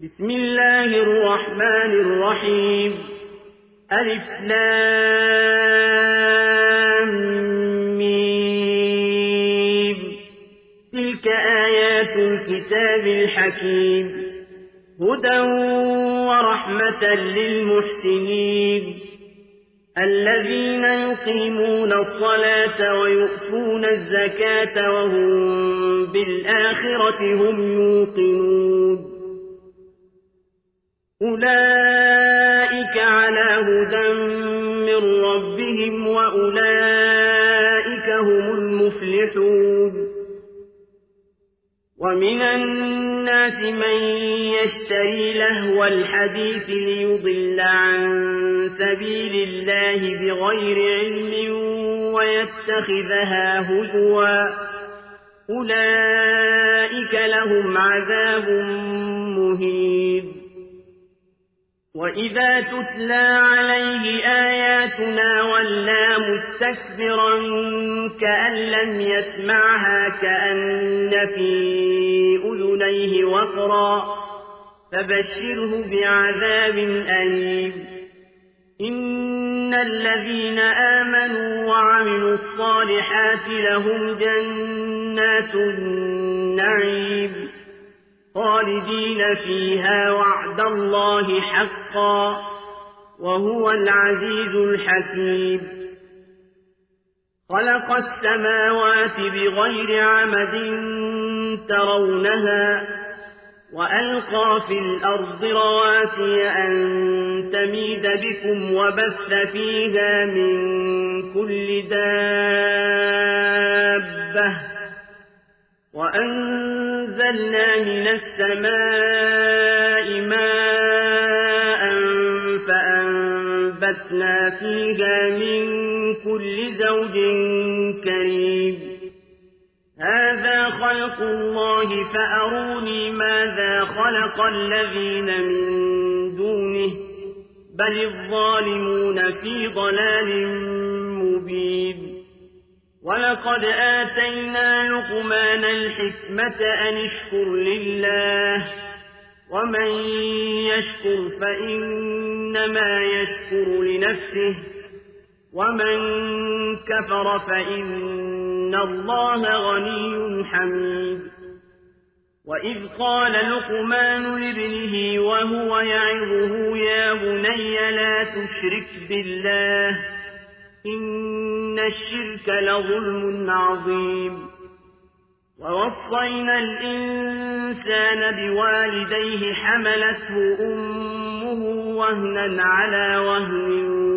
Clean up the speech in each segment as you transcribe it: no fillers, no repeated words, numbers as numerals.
بسم الله الرحمن الرحيم ألف لام ميم تلك آيات الكتاب الحكيم هدى ورحمة للمحسنين الذين يقيمون الصلاة ويؤتون الزكاة وهم بالآخرة هم يوقنون أولئك على هدى من ربهم وأولئك هم المفلحون ومن الناس من يشتري لهو الحديث ليضل عن سبيل الله بغير علم ويتخذها هزوا أولئك لهم عذاب مهين وإذا تتلى عليه آياتنا ولى مستكبرا كأن لم يسمعها كأن في أذنيه وقرا فبشره بعذاب أليم إن الذين آمنوا وعملوا الصالحات لهم جنات النعيم خالدين فيها وعد الله حقا وهو العزيز الحكيم خلق السماوات بغير عمد ترونها وألقى في الأرض رواسي أن تميد بكم وبث فيها من كل دابة وأنزلنا من السماء ماء فأنبتنا فيها من كل زوج كريم هذا خلق الله فأروني ماذا خلق الذين من دونه بل الظالمون في ضلال مبين ولقد آتينا لقمان الحكمة أن اشكر لله ومن يشكر فإنما يشكر لنفسه ومن كفر فإن الله غني حميد وإذ قال لقمان لابنه وهو يعظه يا بني لا تشرك بالله إن الشرك لظلم عظيم ووصينا الإنسان بوالديه حملته أمه وهنا على وهن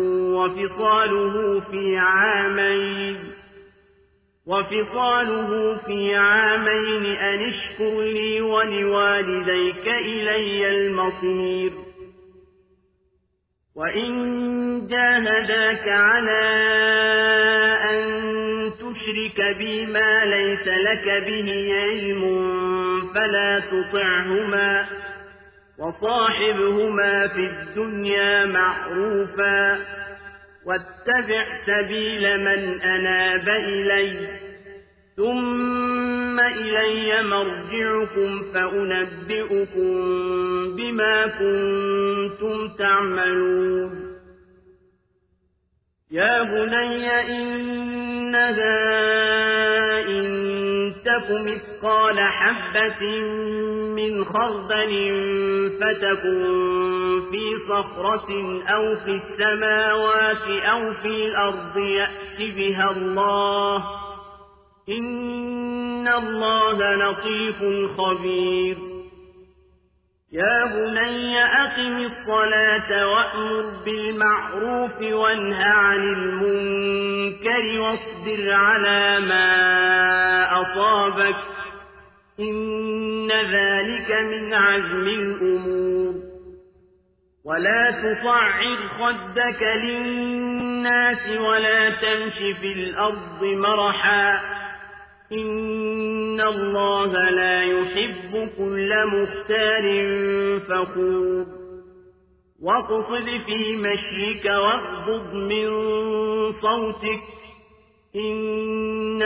وفصاله في عامين أن اشكر لي ولوالديك إلي المصير وإن جاهداك على أن تشرك بي ما ليس لك به علم فلا تطعهما وصاحبهما في الدنيا معروفا واتبع سبيل من أناب إلي ثم إلي مرجعكم فأنبئكم بما كنتم تعملون يا بني إنها إن تك مثقال حبة من خردل فتكن في صخرة أو في السماوات أو في الأرض يأت بها الله إن الله لطيف خبير يا بني أقم الصلاة وأمر بالمعروف وانه عن المنكر واصبر على ما أصابك إن ذلك من عزم الأمور ولا تصعر خدك للناس ولا تمش في الأرض مرحا إن الله لا يحب كل مختال فخور واقصد في مشيك واغضض من صوتك إن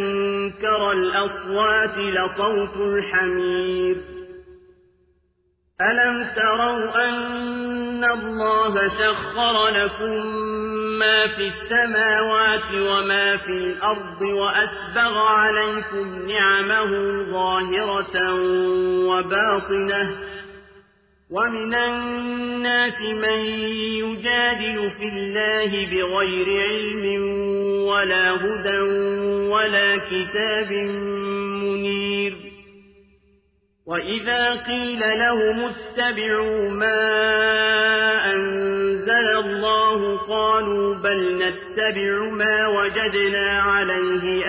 أنكر الأصوات لصوت الحمير ألم تروا أن الله سخر لكم ما في السماوات وما في الأرض وأسبغ عليكم نعمه ظاهرة وباطنة ومن الناس من يجادل في الله بغير علم ولا هدى ولا كتاب منير وإذا قيل لهم اتبعوا ما أنزل الله قالوا بل نتبع ما وجدنا عليه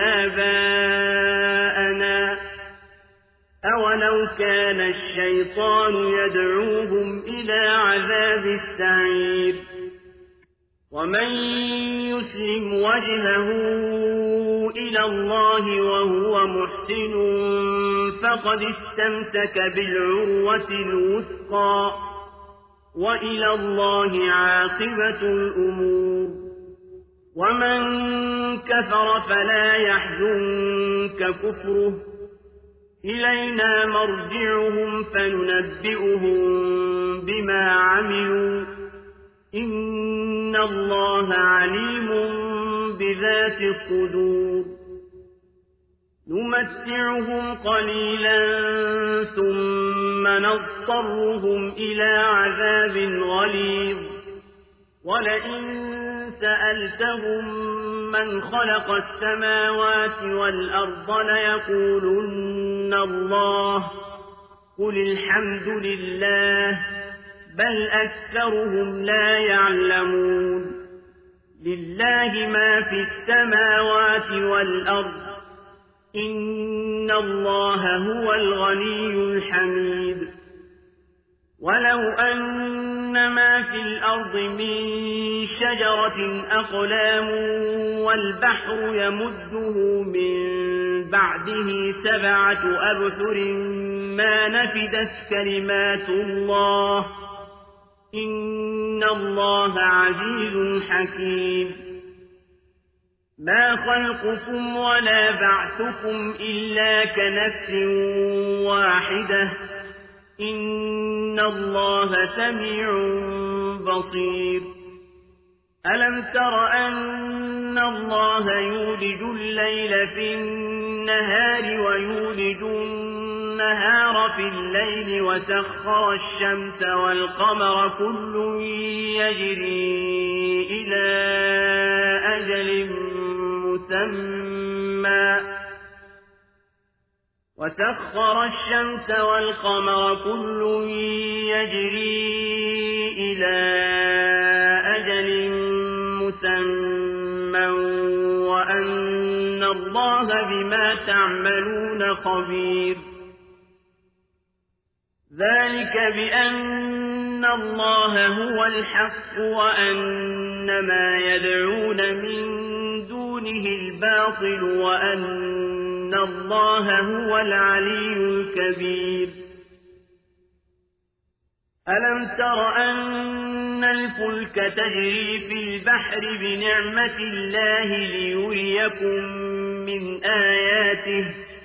آباءنا أولو كان الشيطان يدعوهم إلى عذاب السعير ومن يسلم وجهه إلى الله وهو محسن فقد استمسك بالعروة الوثقى وإلى الله عاقبة الأمور ومن كفر فلا يحزنك كفره إلينا مرجعهم فننبئهم بما عملوا إن الله عليم بذات الصدور نمتعهم قليلا ثم نضطرهم إلى عذاب غليظ ولئن سألتهم من خلق السماوات والأرض ليقولن الله قل الحمد لله بل أكثرهم لا يعلمون لله ما في السماوات والأرض إن الله هو الغني الحميد ولو أن ما في الأرض من شجرة أقلام والبحر يمده من بعده 7 أبحر ما نفدت كلمات الله إن الله عزيز حكيم ما خلقكم ولا بعثكم إلا كنفس واحدة إن الله سميع بصير ألم تر أن الله يولج الليل في النهار ويولج النهار في الليل وسخر الشمس والقمر كل يجري إلى أجل مسمى وسخر الشمس والقمر كل يجري إلى أجل مسمى وأن الله بما تعملون خبير ذلك بأن الله هو الحق وأن ما يدعون من دونه الباطل وأن الله هو العلي الكبير ألم تر أن الفلك تجري في البحر بنعمة الله ليريكم من آياته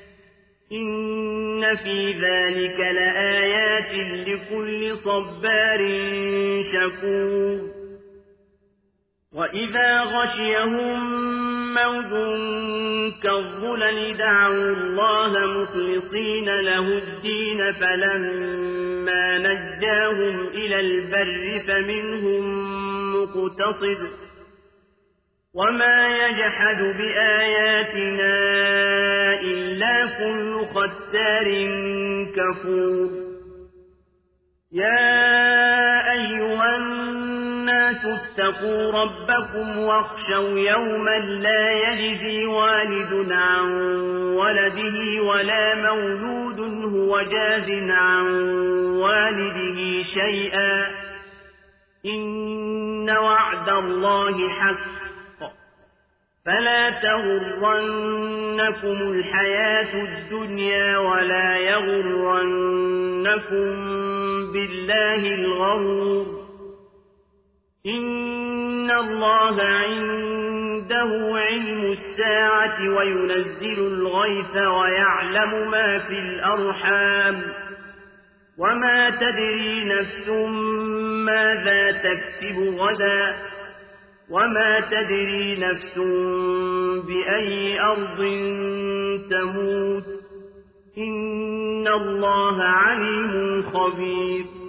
إن في ذلك لآيات لكل صبار شكور وإذا غشيهم موج كالظلل دعوا الله مخلصين له الدين فلما نجاهم إلى البر فمنهم مقتصد وما يجحد بآياتنا إلا كل ختار كفور يا أيها الناس اتقوا ربكم واخشوا يوما لا يجزي والد عن ولده ولا مولود هو جاز عن والده شيئا إن وعد الله حق فلا تغرنكم الحياة الدنيا ولا يغرنكم بالله الغرور إن الله عنده علم الساعة وينزل الغيث ويعلم ما في الأرحام وما تدري نفس ماذا تكسب غدا وما تدري نفس بأي أرض تموت إن الله عليم خبير